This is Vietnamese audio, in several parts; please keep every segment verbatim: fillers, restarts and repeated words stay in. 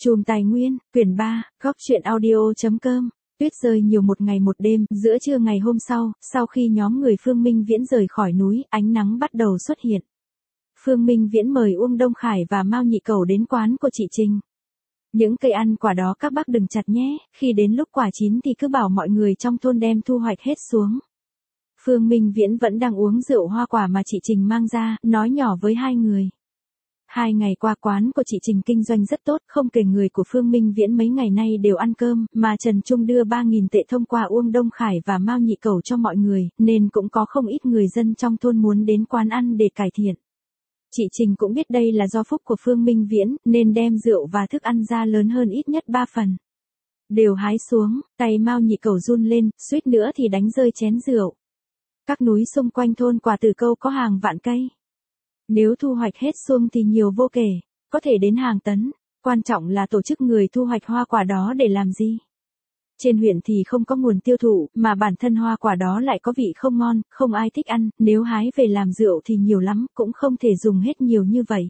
Chùm Tài Nguyên, quyển ba, góc truyện audio.com. Tuyết rơi nhiều một ngày một đêm, giữa trưa ngày hôm sau, sau khi nhóm người Phương Minh Viễn rời khỏi núi, ánh nắng bắt đầu xuất hiện. Phương Minh Viễn mời Uông Đông Khải và Mao Nhị Cẩu đến quán của chị Trình. Những cây ăn quả đó các bác đừng chặt nhé, khi đến lúc quả chín thì cứ bảo mọi người trong thôn đem thu hoạch hết xuống. Phương Minh Viễn vẫn đang uống rượu hoa quả mà chị Trình mang ra, nói nhỏ với hai người. Hai ngày qua quán của chị Trình kinh doanh rất tốt, không kể người của Phương Minh Viễn mấy ngày nay đều ăn cơm, mà Trần Trung đưa ba nghìn tệ thông qua Uông Đông Khải và Mao Nhị Cẩu cho mọi người, nên cũng có không ít người dân trong thôn muốn đến quán ăn để cải thiện. Chị Trình cũng biết đây là do phúc của Phương Minh Viễn, nên đem rượu và thức ăn ra lớn hơn ít nhất ba phần. Đều hái xuống, tay Mao Nhị Cẩu run lên, suýt nữa thì đánh rơi chén rượu. Các núi xung quanh thôn Quả Từ Câu có hàng vạn cây. Nếu thu hoạch hết xuông thì nhiều vô kể, có thể đến hàng tấn, quan trọng là tổ chức người thu hoạch hoa quả đó để làm gì. Trên huyện thì không có nguồn tiêu thụ, mà bản thân hoa quả đó lại có vị không ngon, không ai thích ăn, nếu hái về làm rượu thì nhiều lắm, cũng không thể dùng hết nhiều như vậy.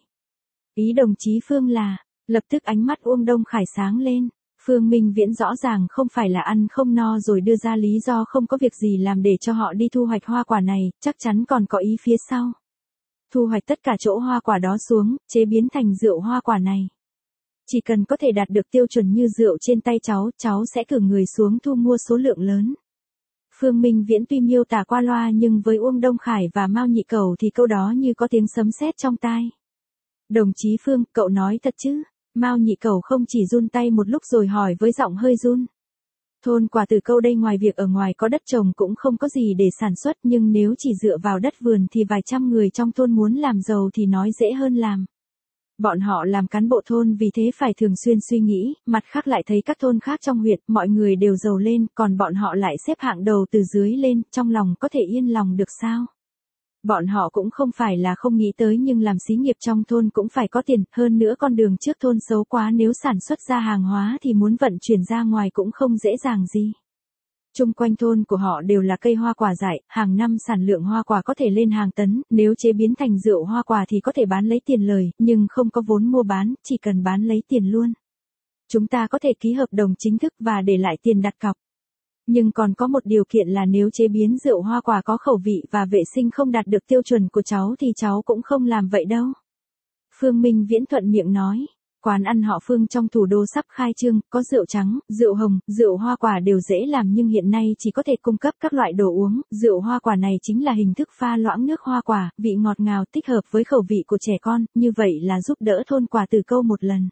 Ý đồng chí Phương là, lập tức ánh mắt Uông Đông Khải sáng lên. Phương Minh Viễn rõ ràng không phải là ăn không no rồi đưa ra lý do không có việc gì làm để cho họ đi thu hoạch hoa quả này, chắc chắn còn có ý phía sau. Thu hoạch tất cả chỗ hoa quả đó xuống, chế biến thành rượu hoa quả này. Chỉ cần có thể đạt được tiêu chuẩn như rượu trên tay cháu, cháu sẽ cử người xuống thu mua số lượng lớn. Phương Minh Viễn tuy miêu tả qua loa nhưng với Uông Đông Khải và Mao Nhị Cẩu thì câu đó như có tiếng sấm sét trong tai. Đồng chí Phương, cậu nói thật chứ? Mao Nhị Cẩu không chỉ run tay một lúc rồi hỏi với giọng hơi run. Thôn Quả Từ Câu đây ngoài việc ở ngoài có đất trồng cũng không có gì để sản xuất, nhưng nếu chỉ dựa vào đất vườn thì vài trăm người trong thôn muốn làm giàu thì nói dễ hơn làm. Bọn họ làm cán bộ thôn vì thế phải thường xuyên suy nghĩ, mặt khác lại thấy các thôn khác trong huyện, mọi người đều giàu lên, còn bọn họ lại xếp hạng đầu từ dưới lên, trong lòng có thể yên lòng được sao? Bọn họ cũng không phải là không nghĩ tới nhưng làm xí nghiệp trong thôn cũng phải có tiền, hơn nữa con đường trước thôn xấu quá, nếu sản xuất ra hàng hóa thì muốn vận chuyển ra ngoài cũng không dễ dàng gì. Chung quanh thôn của họ đều là cây hoa quả dại, hàng năm sản lượng hoa quả có thể lên hàng tấn, nếu chế biến thành rượu hoa quả thì có thể bán lấy tiền lời, nhưng không có vốn mua bán, chỉ cần bán lấy tiền luôn. Chúng ta có thể ký hợp đồng chính thức và để lại tiền đặt cọc. Nhưng còn có một điều kiện là nếu chế biến rượu hoa quả có khẩu vị và vệ sinh không đạt được tiêu chuẩn của cháu thì cháu cũng không làm vậy đâu. Phương Minh Viễn thuận miệng nói, quán ăn họ Phương trong thủ đô sắp khai trương, có rượu trắng, rượu hồng, rượu hoa quả đều dễ làm nhưng hiện nay chỉ có thể cung cấp các loại đồ uống, rượu hoa quả này chính là hình thức pha loãng nước hoa quả, vị ngọt ngào thích hợp với khẩu vị của trẻ con, như vậy là giúp đỡ thôn Quả Từ Câu một lần.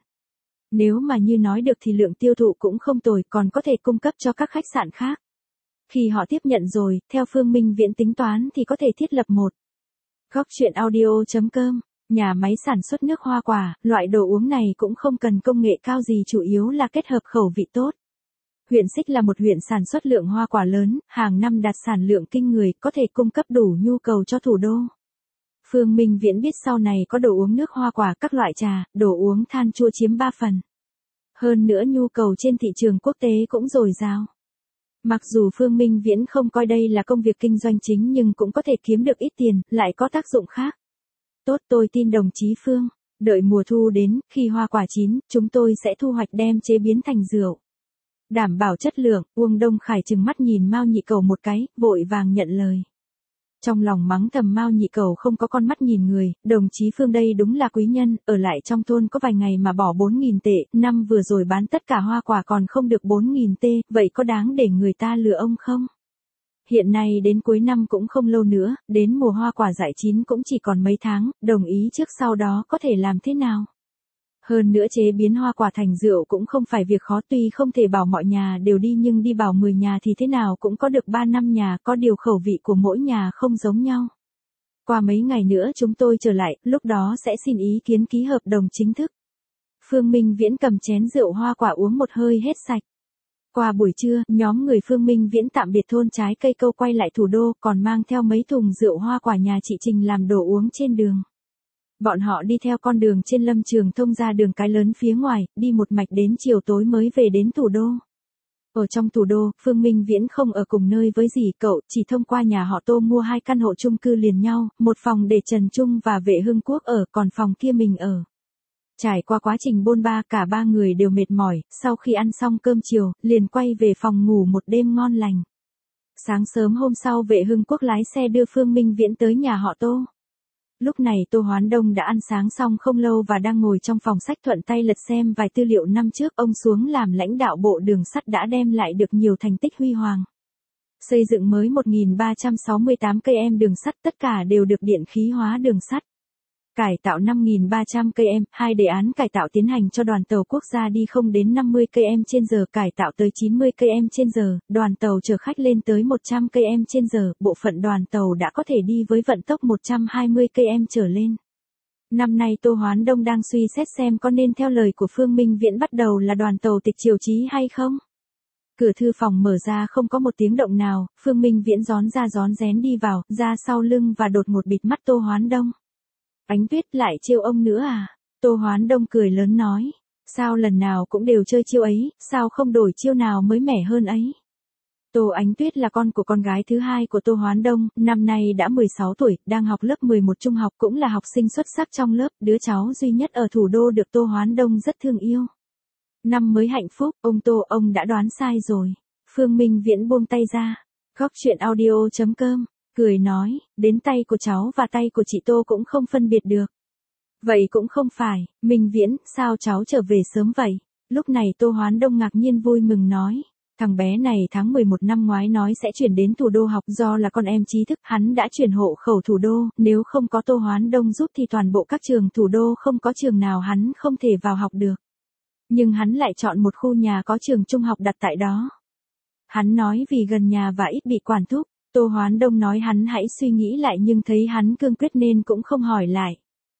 Nếu mà như nói được thì lượng tiêu thụ cũng không tồi, còn có thể cung cấp cho các khách sạn khác. Khi họ tiếp nhận rồi, theo Phương Minh Viễn tính toán thì có thể thiết lập một góc truyện audio.com, nhà máy sản xuất nước hoa quả, loại đồ uống này cũng không cần công nghệ cao gì, chủ yếu là kết hợp khẩu vị tốt. Huyện Xích là một huyện sản xuất lượng hoa quả lớn, hàng năm đạt sản lượng kinh người, có thể cung cấp đủ nhu cầu cho thủ đô. Phương Minh Viễn biết sau này có đồ uống nước hoa quả, các loại trà, đồ uống than chua chiếm ba phần. Hơn nữa nhu cầu trên thị trường quốc tế cũng dồi dào. Mặc dù Phương Minh Viễn không coi đây là công việc kinh doanh chính nhưng cũng có thể kiếm được ít tiền, lại có tác dụng khác. Tốt, tôi tin đồng chí Phương. Đợi mùa thu đến, khi hoa quả chín, chúng tôi sẽ thu hoạch đem chế biến thành rượu. Đảm bảo chất lượng. Uông Đông Khải trừng mắt nhìn Mao Nhị Cẩu một cái, vội vàng nhận lời. Trong lòng mắng thầm Mao Nhị Cẩu không có con mắt nhìn người, đồng chí Phương đây đúng là quý nhân, ở lại trong thôn có vài ngày mà bỏ bốn nghìn tệ, năm vừa rồi bán tất cả hoa quả còn không được bốn nghìn tệ, vậy có đáng để người ta lừa ông không? Hiện nay đến cuối năm cũng không lâu nữa, đến mùa hoa quả dại chín cũng chỉ còn mấy tháng, đồng ý trước sau đó có thể làm thế nào? Hơn nữa chế biến hoa quả thành rượu cũng không phải việc khó, tuy không thể bảo mọi nhà đều đi nhưng đi bảo mười nhà thì thế nào cũng có được ba năm nhà, có điều khẩu vị của mỗi nhà không giống nhau. Qua mấy ngày nữa chúng tôi trở lại, lúc đó sẽ xin ý kiến ký hợp đồng chính thức. Phương Minh Viễn cầm chén rượu hoa quả uống một hơi hết sạch. Qua buổi trưa, nhóm người Phương Minh Viễn tạm biệt thôn Trái Cây Câu quay lại thủ đô, còn mang theo mấy thùng rượu hoa quả nhà chị Trình làm đồ uống trên đường. Bọn họ đi theo con đường trên Lâm Trường thông ra đường cái lớn phía ngoài, đi một mạch đến chiều tối mới về đến thủ đô. Ở trong thủ đô, Phương Minh Viễn không ở cùng nơi với dì cậu, chỉ thông qua nhà họ Tô mua hai căn hộ chung cư liền nhau, một phòng để Trần Trung và Vệ Hưng Quốc ở, còn phòng kia mình ở. Trải qua quá trình bôn ba cả ba người đều mệt mỏi, sau khi ăn xong cơm chiều, liền quay về phòng ngủ một đêm ngon lành. Sáng sớm hôm sau Vệ Hưng Quốc lái xe đưa Phương Minh Viễn tới nhà họ Tô. Lúc này Tô Hoán Đông đã ăn sáng xong không lâu và đang ngồi trong phòng sách thuận tay lật xem vài tư liệu năm trước ông xuống làm lãnh đạo bộ đường sắt đã đem lại được nhiều thành tích huy hoàng. Xây dựng mới một nghìn ba trăm sáu mươi tám cây số đường sắt, tất cả đều được điện khí hóa đường sắt. Cải tạo năm nghìn ba trăm cây số, hai đề án cải tạo tiến hành cho đoàn tàu quốc gia đi không đến năm mươi cây số trên giờ, cải tạo tới chín mươi cây số trên giờ, đoàn tàu chở khách lên tới một trăm cây số trên giờ, bộ phận đoàn tàu đã có thể đi với vận tốc một trăm hai mươi cây số trở lên. Năm nay Tô Hoán Đông đang suy xét xem có nên theo lời của Phương Minh Viễn bắt đầu là đoàn tàu tịch chiều chí hay không. Cửa thư phòng mở ra không có một tiếng động nào, Phương Minh Viễn rón ra rón rén đi vào, ra sau lưng và đột ngột bịt mắt Tô Hoán Đông. Ánh Tuyết lại trêu ông nữa à? Tô Hoán Đông cười lớn nói. Sao lần nào cũng đều chơi chiêu ấy, sao không đổi chiêu nào mới mẻ hơn ấy? Tô Ánh Tuyết là con của con gái thứ hai của Tô Hoán Đông, năm nay đã mười sáu tuổi, đang học lớp mười một trung học, cũng là học sinh xuất sắc trong lớp, đứa cháu duy nhất ở thủ đô được Tô Hoán Đông rất thương yêu. Năm mới hạnh phúc, ông Tô, ông đã đoán sai rồi. Phương Minh Viễn buông tay ra. Góc chuyện audio chấm com, cười nói, đến tay của cháu và tay của chị Tô cũng không phân biệt được. Vậy cũng không phải, Minh Viễn, sao cháu trở về sớm vậy? Lúc này Tô Hoán Đông ngạc nhiên vui mừng nói. Thằng bé này tháng mười một năm ngoái nói sẽ chuyển đến thủ đô học, do là con em trí thức, hắn đã chuyển hộ khẩu thủ đô, nếu không có Tô Hoán Đông giúp thì toàn bộ các trường thủ đô không có trường nào hắn không thể vào học được. Nhưng hắn lại chọn một khu nhà có trường trung học đặt tại đó. Hắn nói vì gần nhà và ít bị quản thúc. Tô Hoán Đông nói hắn hãy suy nghĩ lại nhưng thấy hắn cương quyết nên cũng không hỏi lại.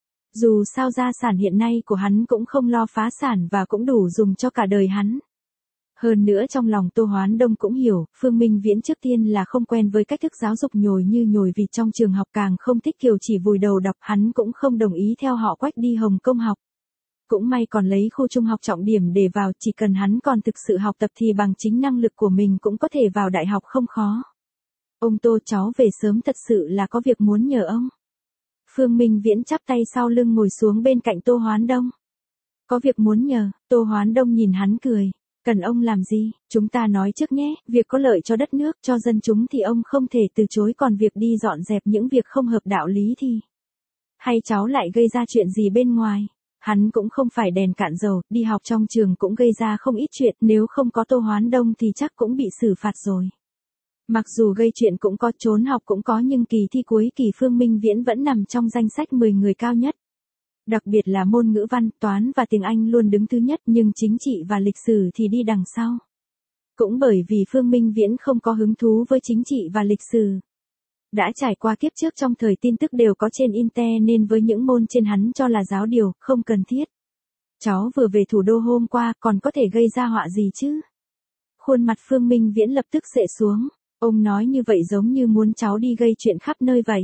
Dù sao gia sản hiện nay của hắn cũng không lo phá sản và cũng đủ dùng cho cả đời hắn. Hơn nữa trong lòng Tô Hoán Đông cũng hiểu, Phương Minh Viễn trước tiên là không quen với cách thức giáo dục nhồi như nhồi vì trong trường học càng không thích kiểu chỉ vùi đầu đọc, hắn cũng không đồng ý theo họ Quách đi Hồng Kông học. Cũng may còn lấy khu trung học trọng điểm để vào, chỉ cần hắn còn thực sự học tập thì bằng chính năng lực của mình cũng có thể vào đại học không khó. Ông Tô, cháu về sớm thật sự là có việc muốn nhờ ông. Phương Minh Viễn chắp tay sau lưng ngồi xuống bên cạnh Tô Hoán Đông. Có việc muốn nhờ, Tô Hoán Đông nhìn hắn cười. Cần ông làm gì, chúng ta nói trước nhé, việc có lợi cho đất nước, cho dân chúng thì ông không thể từ chối, còn việc đi dọn dẹp những việc không hợp đạo lý thì... Hay cháu lại gây ra chuyện gì bên ngoài? Hắn cũng không phải đèn cạn dầu, đi học trong trường cũng gây ra không ít chuyện, nếu không có Tô Hoán Đông thì chắc cũng bị xử phạt rồi. Mặc dù gây chuyện cũng có, trốn học cũng có, nhưng kỳ thi cuối kỳ Phương Minh Viễn vẫn nằm trong danh sách mười người cao nhất. Đặc biệt là môn ngữ văn, toán và tiếng Anh luôn đứng thứ nhất, nhưng chính trị và lịch sử thì đi đằng sau. Cũng bởi vì Phương Minh Viễn không có hứng thú với chính trị và lịch sử. Đã trải qua kiếp trước trong thời tin tức đều có trên internet nên với những môn trên hắn cho là giáo điều, không cần thiết. Cháu vừa về thủ đô hôm qua, còn có thể gây ra họa gì chứ? Khuôn mặt Phương Minh Viễn lập tức xệ xuống. Ông nói như vậy giống như muốn cháu đi gây chuyện khắp nơi vậy.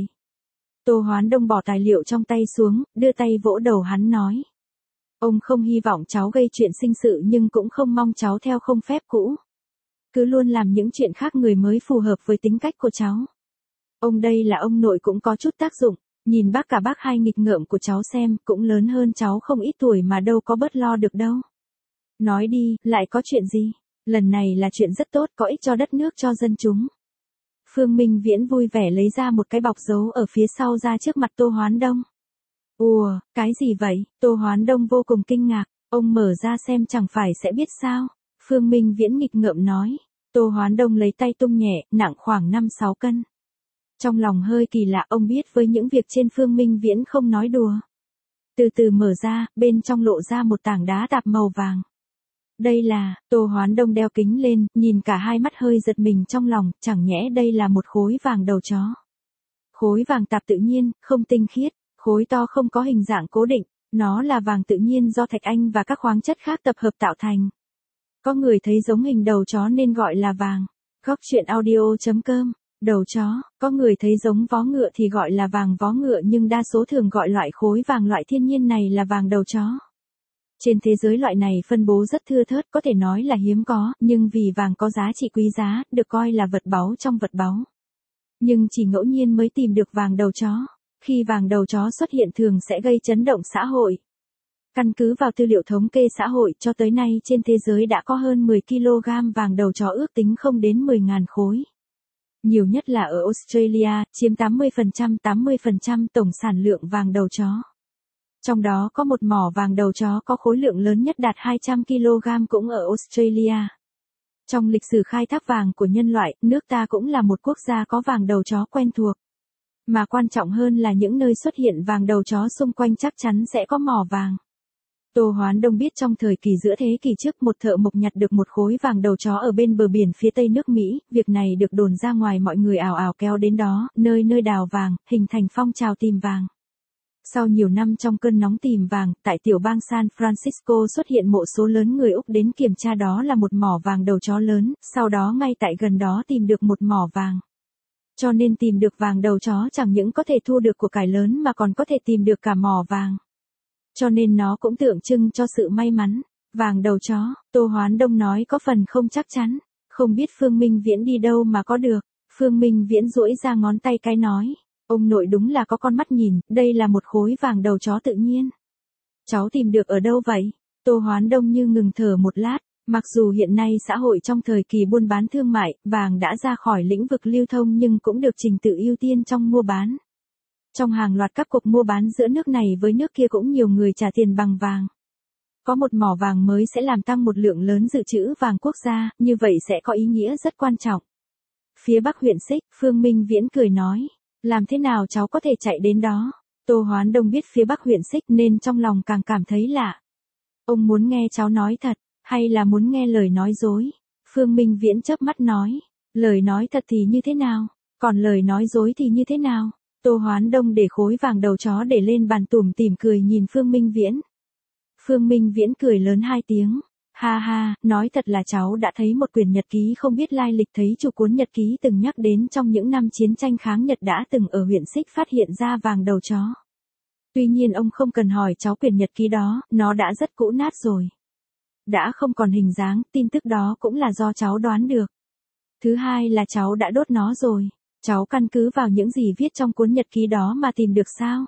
Tô Hoán Đông bỏ tài liệu trong tay xuống, đưa tay vỗ đầu hắn nói. Ông không hy vọng cháu gây chuyện sinh sự nhưng cũng không mong cháu theo không phép cũ. Cứ luôn làm những chuyện khác người mới phù hợp với tính cách của cháu. Ông đây là ông nội cũng có chút tác dụng, nhìn bác cả bác hai nghịch ngợm của cháu xem, cũng lớn hơn cháu không ít tuổi mà đâu có bớt lo được đâu. Nói đi, lại có chuyện gì? Lần này là chuyện rất tốt, có ích cho đất nước, cho dân chúng. Phương Minh Viễn vui vẻ lấy ra một cái bọc giấu ở phía sau ra trước mặt Tô Hoán Đông. Ủa, cái gì vậy? Tô Hoán Đông vô cùng kinh ngạc, ông mở ra xem chẳng phải sẽ biết sao? Phương Minh Viễn nghịch ngợm nói. Tô Hoán Đông lấy tay tung nhẹ, nặng khoảng năm sáu cân. Trong lòng hơi kỳ lạ, ông biết với những việc trên Phương Minh Viễn không nói đùa. Từ từ mở ra, bên trong lộ ra một tảng đá tạp màu vàng. Đây là, Tô Hoán Đông đeo kính lên, nhìn cả hai mắt hơi giật mình trong lòng, chẳng nhẽ đây là một khối vàng đầu chó. Khối vàng tạp tự nhiên, không tinh khiết, khối to không có hình dạng cố định, nó là vàng tự nhiên do thạch anh và các khoáng chất khác tập hợp tạo thành. Có người thấy giống hình đầu chó nên gọi là vàng. Góc chuyện audio chấm com, đầu chó, có người thấy giống vó ngựa thì gọi là vàng vó ngựa nhưng đa số thường gọi loại khối vàng loại thiên nhiên này là vàng đầu chó. Trên thế giới loại này phân bố rất thưa thớt, có thể nói là hiếm có, nhưng vì vàng có giá trị quý giá, được coi là vật báu trong vật báu. Nhưng chỉ ngẫu nhiên mới tìm được vàng đầu chó. Khi vàng đầu chó xuất hiện thường sẽ gây chấn động xã hội. Căn cứ vào tư liệu thống kê xã hội cho tới nay trên thế giới đã có hơn mười ki lô gam vàng đầu chó ước tính không đến mười nghìn khối. Nhiều nhất là ở Australia, chiếm tám mươi phần trăm tám mươi phần trăm tổng sản lượng vàng đầu chó. Trong đó có một mỏ vàng đầu chó có khối lượng lớn nhất đạt hai trăm ki lô gam cũng ở Australia. Trong lịch sử khai thác vàng của nhân loại, nước ta cũng là một quốc gia có vàng đầu chó quen thuộc. Mà quan trọng hơn là những nơi xuất hiện vàng đầu chó xung quanh chắc chắn sẽ có mỏ vàng. Tô Hoán Đông biết trong thời kỳ giữa thế kỷ trước một thợ mộc nhặt được một khối vàng đầu chó ở bên bờ biển phía tây nước Mỹ, việc này được đồn ra ngoài mọi người ào ào kéo đến đó, nơi nơi đào vàng, hình thành phong trào tìm vàng. Sau nhiều năm trong cơn nóng tìm vàng, tại tiểu bang San Francisco xuất hiện một số lớn người Úc đến kiểm tra đó là một mỏ vàng đầu chó lớn, sau đó ngay tại gần đó tìm được một mỏ vàng. Cho nên tìm được vàng đầu chó chẳng những có thể thu được của cải lớn mà còn có thể tìm được cả mỏ vàng. Cho nên nó cũng tượng trưng cho sự may mắn. Vàng đầu chó, Tô Hoán Đông nói có phần không chắc chắn, không biết Phương Minh Viễn đi đâu mà có được. Phương Minh Viễn duỗi ra ngón tay cái nói, ông nội đúng là có con mắt nhìn, đây là một khối vàng đầu chó tự nhiên. Cháu tìm được ở đâu vậy? Tô Hoán Đông như ngừng thở một lát, mặc dù hiện nay xã hội trong thời kỳ buôn bán thương mại, vàng đã ra khỏi lĩnh vực lưu thông nhưng cũng được trình tự ưu tiên trong mua bán. Trong hàng loạt các cuộc mua bán giữa nước này với nước kia cũng nhiều người trả tiền bằng vàng. Có một mỏ vàng mới sẽ làm tăng một lượng lớn dự trữ vàng quốc gia, như vậy sẽ có ý nghĩa rất quan trọng. Phía Bắc huyện Xích, Phương Minh Viễn cười nói, làm thế nào cháu có thể chạy đến đó? Tô Hoán Đông biết phía Bắc huyện Xích nên trong lòng càng cảm thấy lạ. Ông muốn nghe cháu nói thật, hay là muốn nghe lời nói dối? Phương Minh Viễn chớp mắt nói, lời nói thật thì như thế nào? Còn lời nói dối thì như thế nào? Tô Hoán Đông để khối vàng đầu chó để lên bàn tủm tỉm cười nhìn Phương Minh Viễn. Phương Minh Viễn cười lớn hai tiếng. Ha ha, nói thật là cháu đã thấy một quyển nhật ký không biết lai lịch, thấy chủ cuốn nhật ký từng nhắc đến trong những năm chiến tranh kháng Nhật đã từng ở huyện Xích phát hiện ra vàng đầu chó. Tuy nhiên ông không cần hỏi cháu quyển nhật ký đó, nó đã rất cũ nát rồi. Đã không còn hình dáng, tin tức đó cũng là do cháu đoán được. Thứ hai là cháu đã đốt nó rồi. Cháu căn cứ vào những gì viết trong cuốn nhật ký đó mà tìm được sao?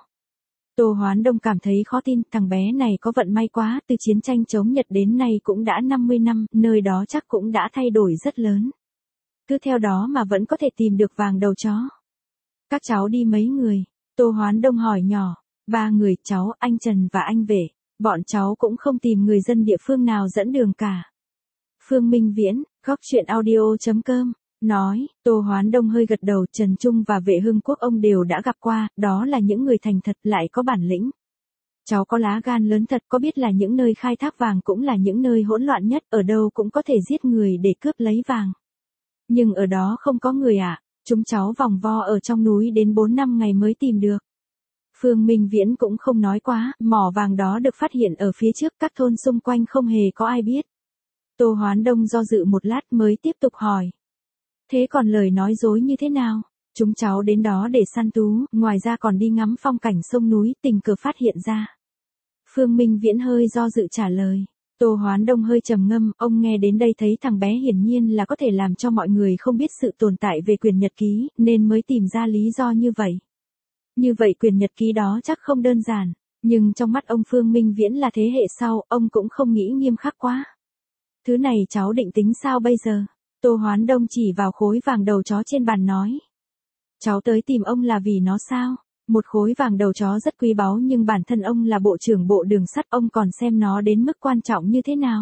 Tô Hoán Đông cảm thấy khó tin, thằng bé này có vận may quá, từ chiến tranh chống Nhật đến nay cũng đã năm mươi năm, nơi đó chắc cũng đã thay đổi rất lớn. Cứ theo đó mà vẫn có thể tìm được vàng đầu chó. Các cháu đi mấy người? Tô Hoán Đông hỏi nhỏ. Ba người, cháu, anh Trần và anh Vệ. Bọn cháu cũng không tìm người dân địa phương nào dẫn đường cả. Phương Minh Viễn, góc chuyện audio chấm com nói, Tô Hoán Đông hơi gật đầu, Trần Trung và Vệ Hưng Quốc ông đều đã gặp qua, đó là những người thành thật lại có bản lĩnh. Cháu có lá gan lớn thật, có biết là những nơi khai thác vàng cũng là những nơi hỗn loạn nhất, ở đâu cũng có thể giết người để cướp lấy vàng. Nhưng ở đó không có người ạ, à, chúng cháu vòng vo ở trong núi đến bốn năm ngày mới tìm được. Phương Minh Viễn cũng không nói quá, mỏ vàng đó được phát hiện ở phía trước, các thôn xung quanh không hề có ai biết. Tô Hoán Đông do dự một lát mới tiếp tục hỏi. Thế còn lời nói dối như thế nào? Chúng cháu đến đó để săn thú, ngoài ra còn đi ngắm phong cảnh sông núi, tình cờ phát hiện ra. Phương Minh Viễn hơi do dự trả lời. Tô Hoán Đông hơi trầm ngâm, ông nghe đến đây thấy thằng bé hiển nhiên là có thể làm cho mọi người không biết sự tồn tại về quyển nhật ký, nên mới tìm ra lý do như vậy. Như vậy quyển nhật ký đó chắc không đơn giản, nhưng trong mắt ông Phương Minh Viễn là thế hệ sau, ông cũng không nghĩ nghiêm khắc quá. Thứ này cháu định tính sao bây giờ? Tô Hoán Đông chỉ vào khối vàng đầu chó trên bàn nói. Cháu tới tìm ông là vì nó sao? Một khối vàng đầu chó rất quý báu nhưng bản thân ông là bộ trưởng bộ đường sắt, ông còn xem nó đến mức quan trọng như thế nào.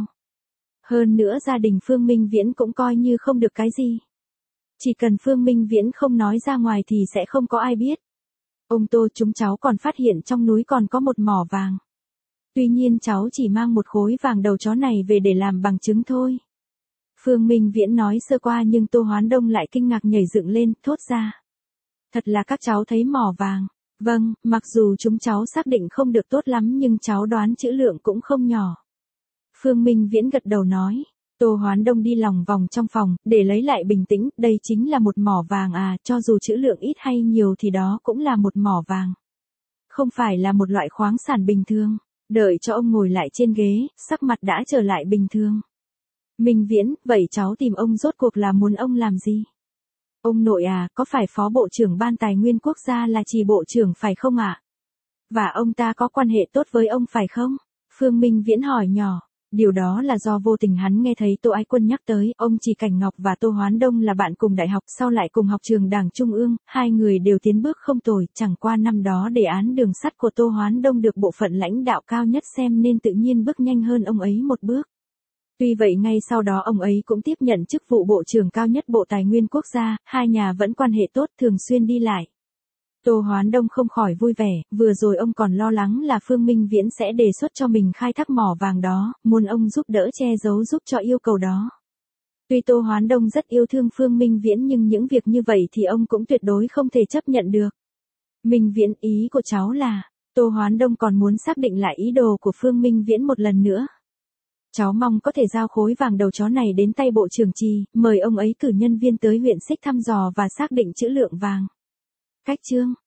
Hơn nữa gia đình Phương Minh Viễn cũng coi như không được cái gì. Chỉ cần Phương Minh Viễn không nói ra ngoài thì sẽ không có ai biết. Ông Tô, chúng cháu còn phát hiện trong núi còn có một mỏ vàng. Tuy nhiên cháu chỉ mang một khối vàng đầu chó này về để làm bằng chứng thôi. Phương Minh Viễn nói sơ qua nhưng Tô Hoán Đông lại kinh ngạc nhảy dựng lên, thốt ra. Thật là các cháu thấy mỏ vàng. Vâng, mặc dù chúng cháu xác định không được tốt lắm nhưng cháu đoán trữ lượng cũng không nhỏ. Phương Minh Viễn gật đầu nói. Tô Hoán Đông đi lòng vòng trong phòng, để lấy lại bình tĩnh, đây chính là một mỏ vàng à, cho dù trữ lượng ít hay nhiều thì đó cũng là một mỏ vàng. Không phải là một loại khoáng sản bình thường. Đợi cho ông ngồi lại trên ghế, sắc mặt đã trở lại bình thường. Minh Viễn, vậy cháu tìm ông rốt cuộc là muốn ông làm gì? Ông nội à, có phải Phó Bộ trưởng Ban Tài nguyên Quốc gia là Trì Bộ trưởng phải không ạ? À? Và ông ta có quan hệ tốt với ông phải không? Phương Minh Viễn hỏi nhỏ. Điều đó là do vô tình hắn nghe thấy Tô Ái Quân nhắc tới, ông Trì Cảnh Ngọc và Tô Hoán Đông là bạn cùng đại học, sau lại cùng học trường Đảng Trung ương, hai người đều tiến bước không tồi, chẳng qua năm đó đề án đường sắt của Tô Hoán Đông được bộ phận lãnh đạo cao nhất xem nên tự nhiên bước nhanh hơn ông ấy một bước. Tuy vậy ngay sau đó ông ấy cũng tiếp nhận chức vụ Bộ trưởng cao nhất Bộ Tài nguyên Quốc gia, hai nhà vẫn quan hệ tốt thường xuyên đi lại. Tô Hoán Đông không khỏi vui vẻ, vừa rồi ông còn lo lắng là Phương Minh Viễn sẽ đề xuất cho mình khai thác mỏ vàng đó, muốn ông giúp đỡ che giấu giúp cho yêu cầu đó. Tuy Tô Hoán Đông rất yêu thương Phương Minh Viễn nhưng những việc như vậy thì ông cũng tuyệt đối không thể chấp nhận được. Minh Viễn, ý của cháu là, Tô Hoán Đông còn muốn xác định lại ý đồ của Phương Minh Viễn một lần nữa. Cháu mong có thể giao khối vàng đầu chó này đến tay Bộ trưởng Trì, mời ông ấy cử nhân viên tới huyện Xích thăm dò và xác định trữ lượng vàng. Cách chương